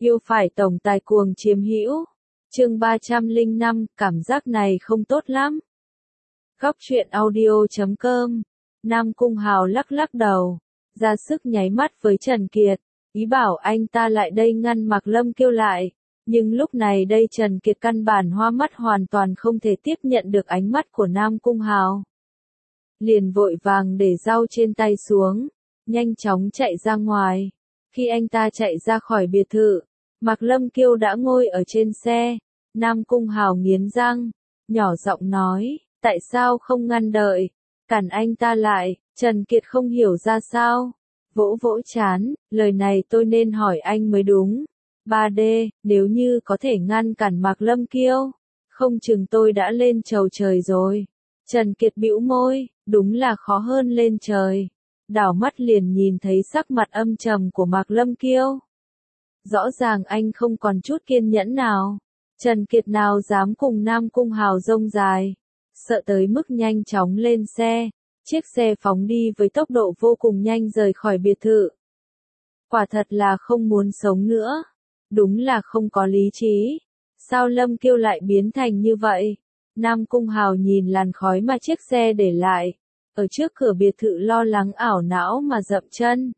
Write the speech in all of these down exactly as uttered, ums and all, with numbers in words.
Yêu phải tổng tài cuồng chiếm hữu. Chương ba trăm lẻ năm, cảm giác này không tốt lắm. Góc truyện audio chấm com. Nam Cung Hào lắc lắc đầu, ra sức nháy mắt với Trần Kiệt, ý bảo anh ta lại đây ngăn Mạc Lâm Kiêu lại. Nhưng lúc này đây Trần Kiệt căn bản hoa mắt hoàn toàn không thể tiếp nhận được ánh mắt của Nam Cung Hào. Liền vội vàng để dao trên tay xuống, nhanh chóng chạy ra ngoài. Khi anh ta chạy ra khỏi biệt thự, Mạc Lâm Kiêu đã ngồi ở trên xe. Nam Cung Hào nghiến răng, nhỏ giọng nói, tại sao không ngăn đợi, cản anh ta lại. Trần Kiệt không hiểu ra sao, vỗ vỗ chán, lời này tôi nên hỏi anh mới đúng. ba D, nếu như có thể ngăn cản Mạc Lâm Kiêu, không chừng tôi đã lên chầu trời rồi. Trần Kiệt bĩu môi, đúng là khó hơn lên trời. Đảo mắt liền nhìn thấy sắc mặt âm trầm của Mạc Lâm Kiêu. Rõ ràng anh không còn chút kiên nhẫn nào. Trần Kiệt nào dám cùng Nam Cung Hào rông dài. Sợ tới mức nhanh chóng lên xe. Chiếc xe phóng đi với tốc độ vô cùng nhanh rời khỏi biệt thự. Quả thật là không muốn sống nữa. Đúng là không có lý trí. Sao Lâm Kiêu lại biến thành như vậy? Nam Cung Hào nhìn làn khói mà chiếc xe để lại. Ở trước cửa biệt thự lo lắng ảo não mà dậm chân.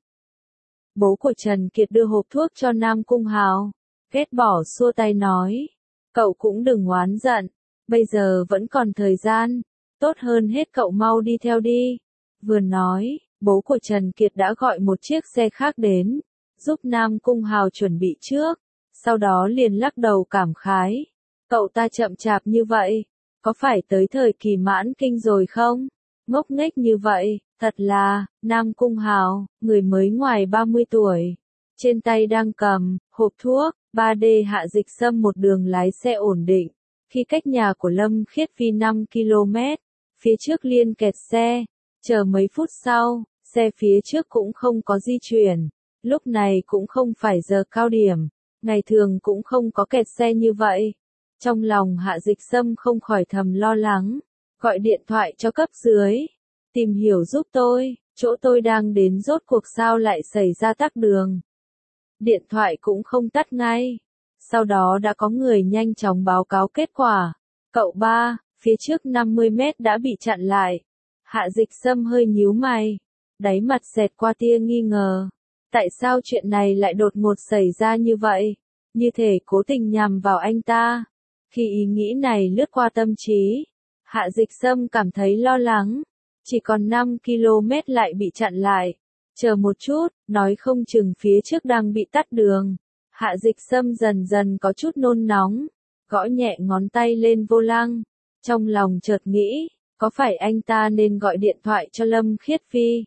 Bố của Trần Kiệt đưa hộp thuốc cho Nam Cung Hào. Ghét bỏ xua tay nói. Cậu cũng đừng oán giận. Bây giờ vẫn còn thời gian. Tốt hơn hết cậu mau đi theo đi. Vừa nói, bố của Trần Kiệt đã gọi một chiếc xe khác đến. Giúp Nam Cung Hào chuẩn bị trước. Sau đó liền lắc đầu cảm khái. Cậu ta chậm chạp như vậy. Có phải tới thời kỳ mãn kinh rồi không? Ngốc nghếch như vậy, thật là, Nam Cung Hào, người mới ngoài ba mươi tuổi. Trên tay đang cầm, hộp thuốc, ba D Hạ Dịch Sâm một đường lái xe ổn định. Khi cách nhà của Lâm Khiết Phi năm ki lô mét, phía trước liên kẹt xe. Chờ mấy phút sau, xe phía trước cũng không có di chuyển. Lúc này cũng không phải giờ cao điểm, ngày thường cũng không có kẹt xe như vậy. Trong lòng Hạ Dịch Sâm không khỏi thầm lo lắng. Gọi điện thoại cho cấp dưới, tìm hiểu giúp tôi, chỗ tôi đang đến rốt cuộc sao lại xảy ra tắc đường. Điện thoại cũng không tắt ngay. Sau đó đã có người nhanh chóng báo cáo kết quả. Cậu ba, phía trước năm mươi mét đã bị chặn lại. Hạ Dịch Sâm hơi nhíu mày, đáy mặt xẹt qua tia nghi ngờ. Tại sao chuyện này lại đột ngột xảy ra như vậy? Như thể cố tình nhằm vào anh ta. Khi ý nghĩ này lướt qua tâm trí, Hạ Dịch Sâm cảm thấy lo lắng. Chỉ còn năm ki lô mét lại bị chặn lại. Chờ một chút, nói không chừng phía trước đang bị tắt đường. Hạ Dịch Sâm dần dần có chút nôn nóng. Gõ nhẹ ngón tay lên vô lăng. Trong lòng chợt nghĩ, có phải anh ta nên gọi điện thoại cho Lâm Khiết Phi?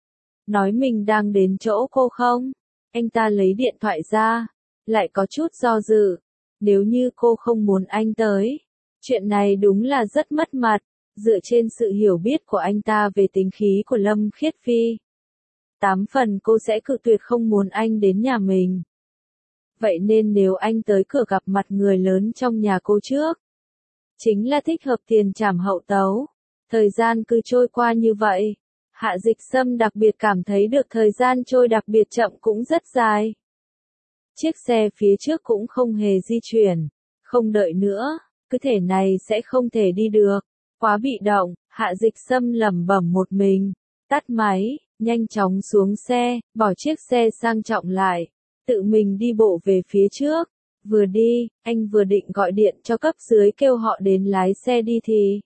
Nói mình đang đến chỗ cô không? Anh ta lấy điện thoại ra. Lại có chút do dự. Nếu như cô không muốn anh tới. Chuyện này đúng là rất mất mặt, dựa trên sự hiểu biết của anh ta về tính khí của Lâm Khiết Phi. Tám phần cô sẽ cự tuyệt không muốn anh đến nhà mình. Vậy nên nếu anh tới cửa gặp mặt người lớn trong nhà cô trước, chính là thích hợp tiền trảm hậu tấu. Thời gian cứ trôi qua như vậy, Hạ Dịch Sâm đặc biệt cảm thấy được thời gian trôi đặc biệt chậm cũng rất dài. Chiếc xe phía trước cũng không hề di chuyển, không đợi nữa. Cứ thể này sẽ không thể đi được. Quá bị động, Hạ Dịch Sâm lẩm bẩm một mình. Tắt máy, nhanh chóng xuống xe, bỏ chiếc xe sang trọng lại. Tự mình đi bộ về phía trước. Vừa đi, anh vừa định gọi điện cho cấp dưới kêu họ đến lái xe đi thì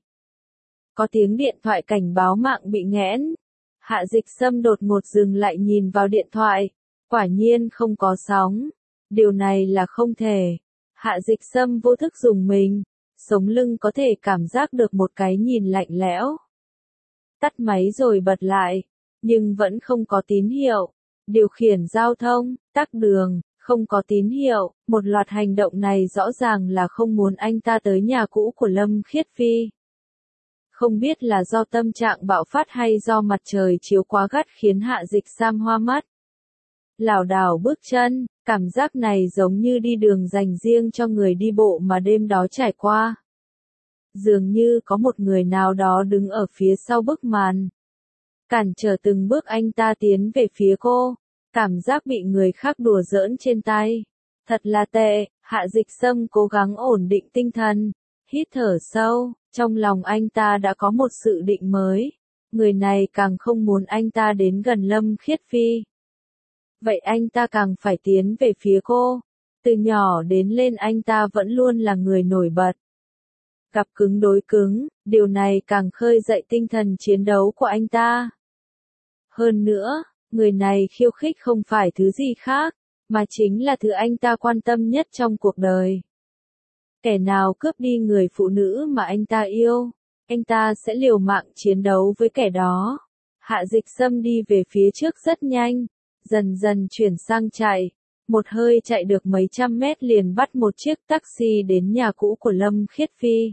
có tiếng điện thoại cảnh báo mạng bị nghẽn. Hạ Dịch Sâm đột ngột dừng lại nhìn vào điện thoại. Quả nhiên không có sóng. Điều này là không thể. Hạ Dịch Sâm vô thức dùng mình. Sống lưng có thể cảm giác được một cái nhìn lạnh lẽo. Tắt máy rồi bật lại, nhưng vẫn không có tín hiệu. Điều khiển giao thông, tắc đường, không có tín hiệu. Một loạt hành động này rõ ràng là không muốn anh ta tới nhà cũ của Lâm Khiết Phi. Không biết là do tâm trạng bạo phát hay do mặt trời chiếu quá gắt khiến Hạ Dịch Sâm hoa mắt. Lảo đảo bước chân, cảm giác này giống như đi đường dành riêng cho người đi bộ mà đêm đó trải qua. Dường như có một người nào đó đứng ở phía sau bức màn. Cản trở từng bước anh ta tiến về phía cô. Cảm giác bị người khác đùa giỡn trên tay. Thật là tệ, Hạ Dịch Sâm cố gắng ổn định tinh thần, hít thở sâu, trong lòng anh ta đã có một sự định mới. Người này càng không muốn anh ta đến gần Lâm Khiết Phi. Vậy anh ta càng phải tiến về phía cô. Từ nhỏ đến lên anh ta vẫn luôn là người nổi bật. Cặp cứng đối cứng, điều này càng khơi dậy tinh thần chiến đấu của anh ta. Hơn nữa, người này khiêu khích không phải thứ gì khác, mà chính là thứ anh ta quan tâm nhất trong cuộc đời. Kẻ nào cướp đi người phụ nữ mà anh ta yêu, anh ta sẽ liều mạng chiến đấu với kẻ đó. Hạ Dịch Sâm đi về phía trước rất nhanh, dần dần chuyển sang chạy. Một hơi chạy được mấy trăm mét liền bắt một chiếc taxi đến nhà cũ của Lâm Khiết Phi.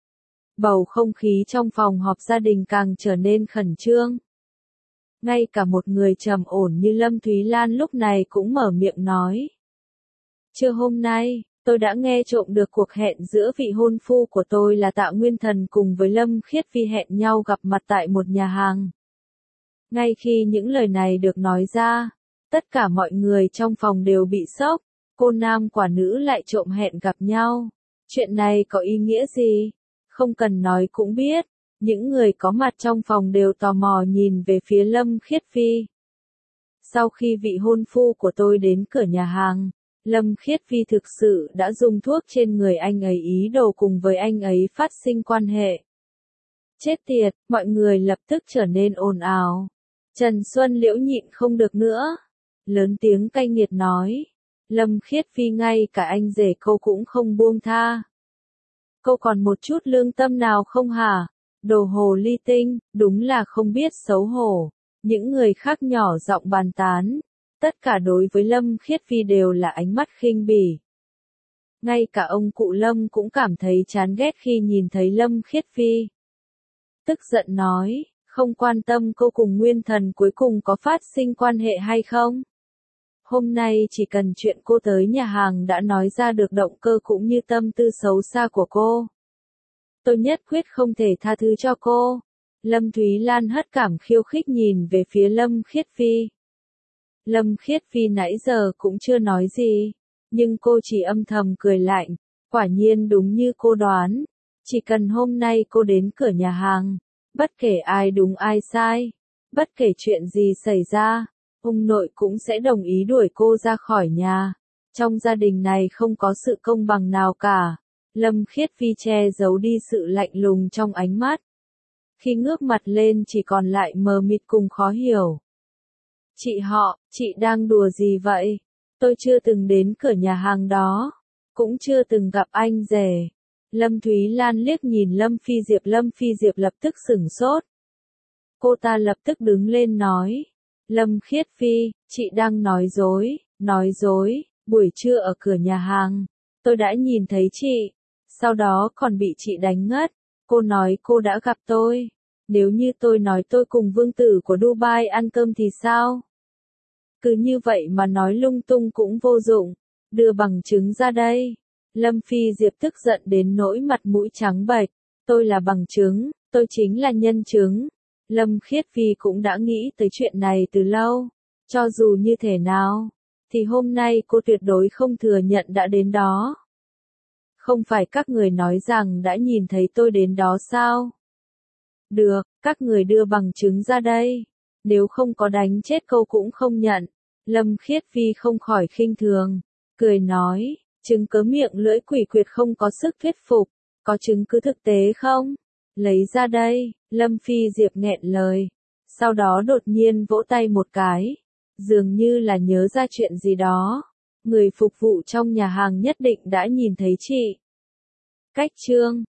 Bầu không khí trong phòng họp gia đình càng trở nên khẩn trương. Ngay cả một người trầm ổn như Lâm Thúy Lan lúc này cũng mở miệng nói. Trưa hôm nay, tôi đã nghe trộm được cuộc hẹn giữa vị hôn phu của tôi là Tạ Nguyên Thần cùng với Lâm Khiết Phi hẹn nhau gặp mặt tại một nhà hàng. Ngay khi những lời này được nói ra, tất cả mọi người trong phòng đều bị sốc, cô nam quả nữ lại trộm hẹn gặp nhau. Chuyện này có ý nghĩa gì? Không cần nói cũng biết, những người có mặt trong phòng đều tò mò nhìn về phía Lâm Khiết Phi. Sau khi vị hôn phu của tôi đến cửa nhà hàng, Lâm Khiết Phi thực sự đã dùng thuốc trên người anh ấy ý đồ cùng với anh ấy phát sinh quan hệ. Chết tiệt, mọi người lập tức trở nên ồn ào. Trần Xuân Liễu nhịn không được nữa. Lớn tiếng cay nghiệt nói. Lâm Khiết Phi ngay cả anh rể cô cũng không buông tha. Cô còn một chút lương tâm nào không hả? Đồ hồ ly tinh, đúng là không biết xấu hổ. Những người khác nhỏ giọng bàn tán. Tất cả đối với Lâm Khiết Phi đều là ánh mắt khinh bỉ. Ngay cả ông cụ Lâm cũng cảm thấy chán ghét khi nhìn thấy Lâm Khiết Phi. Tức giận nói, không quan tâm cô cùng Nguyên Thần cuối cùng có phát sinh quan hệ hay không. Hôm nay chỉ cần chuyện cô tới nhà hàng đã nói ra được động cơ cũng như tâm tư xấu xa của cô. Tôi nhất quyết không thể tha thứ cho cô. Lâm Thúy Lan hất cảm khiêu khích nhìn về phía Lâm Khiết Phi. Lâm Khiết Phi nãy giờ cũng chưa nói gì, nhưng cô chỉ âm thầm cười lạnh, quả nhiên đúng như cô đoán, chỉ cần hôm nay cô đến cửa nhà hàng, bất kể ai đúng ai sai, bất kể chuyện gì xảy ra, ông nội cũng sẽ đồng ý đuổi cô ra khỏi nhà. Trong gia đình này không có sự công bằng nào cả. Lâm Khiết Phi che giấu đi sự lạnh lùng trong ánh mắt. Khi ngước mặt lên chỉ còn lại mờ mịt cùng khó hiểu. Chị họ, chị đang đùa gì vậy? Tôi chưa từng đến cửa nhà hàng đó, cũng chưa từng gặp anh rể. Lâm Thúy Lan liếc nhìn Lâm Phi Diệp. Lâm Phi Diệp lập tức sửng sốt. Cô ta lập tức đứng lên nói. Lâm Khiết Phi, chị đang nói dối, nói dối, buổi trưa ở cửa nhà hàng, tôi đã nhìn thấy chị, sau đó còn bị chị đánh ngất. Cô nói cô đã gặp tôi, nếu như tôi nói tôi cùng vương tử của Dubai ăn cơm thì sao? Cứ như vậy mà nói lung tung cũng vô dụng, đưa bằng chứng ra đây. Lâm Phi Diệp tức giận đến nỗi mặt mũi trắng bệch, tôi là bằng chứng, tôi chính là nhân chứng. Lâm Khiết Phi cũng đã nghĩ tới chuyện này từ lâu, cho dù như thế nào, thì hôm nay cô tuyệt đối không thừa nhận đã đến đó. Không phải các người nói rằng đã nhìn thấy tôi đến đó sao? Được, các người đưa bằng chứng ra đây, nếu không có đánh chết cô cũng không nhận. Lâm Khiết Phi không khỏi khinh thường, cười nói, chứng cớ miệng lưỡi quỷ quyệt không có sức thuyết phục, có chứng cứ thực tế không? Lấy ra đây. Lâm Phi Diệp nghẹn lời, sau đó đột nhiên vỗ tay một cái, dường như là nhớ ra chuyện gì đó. Người phục vụ trong nhà hàng nhất định đã nhìn thấy chị. Cách chương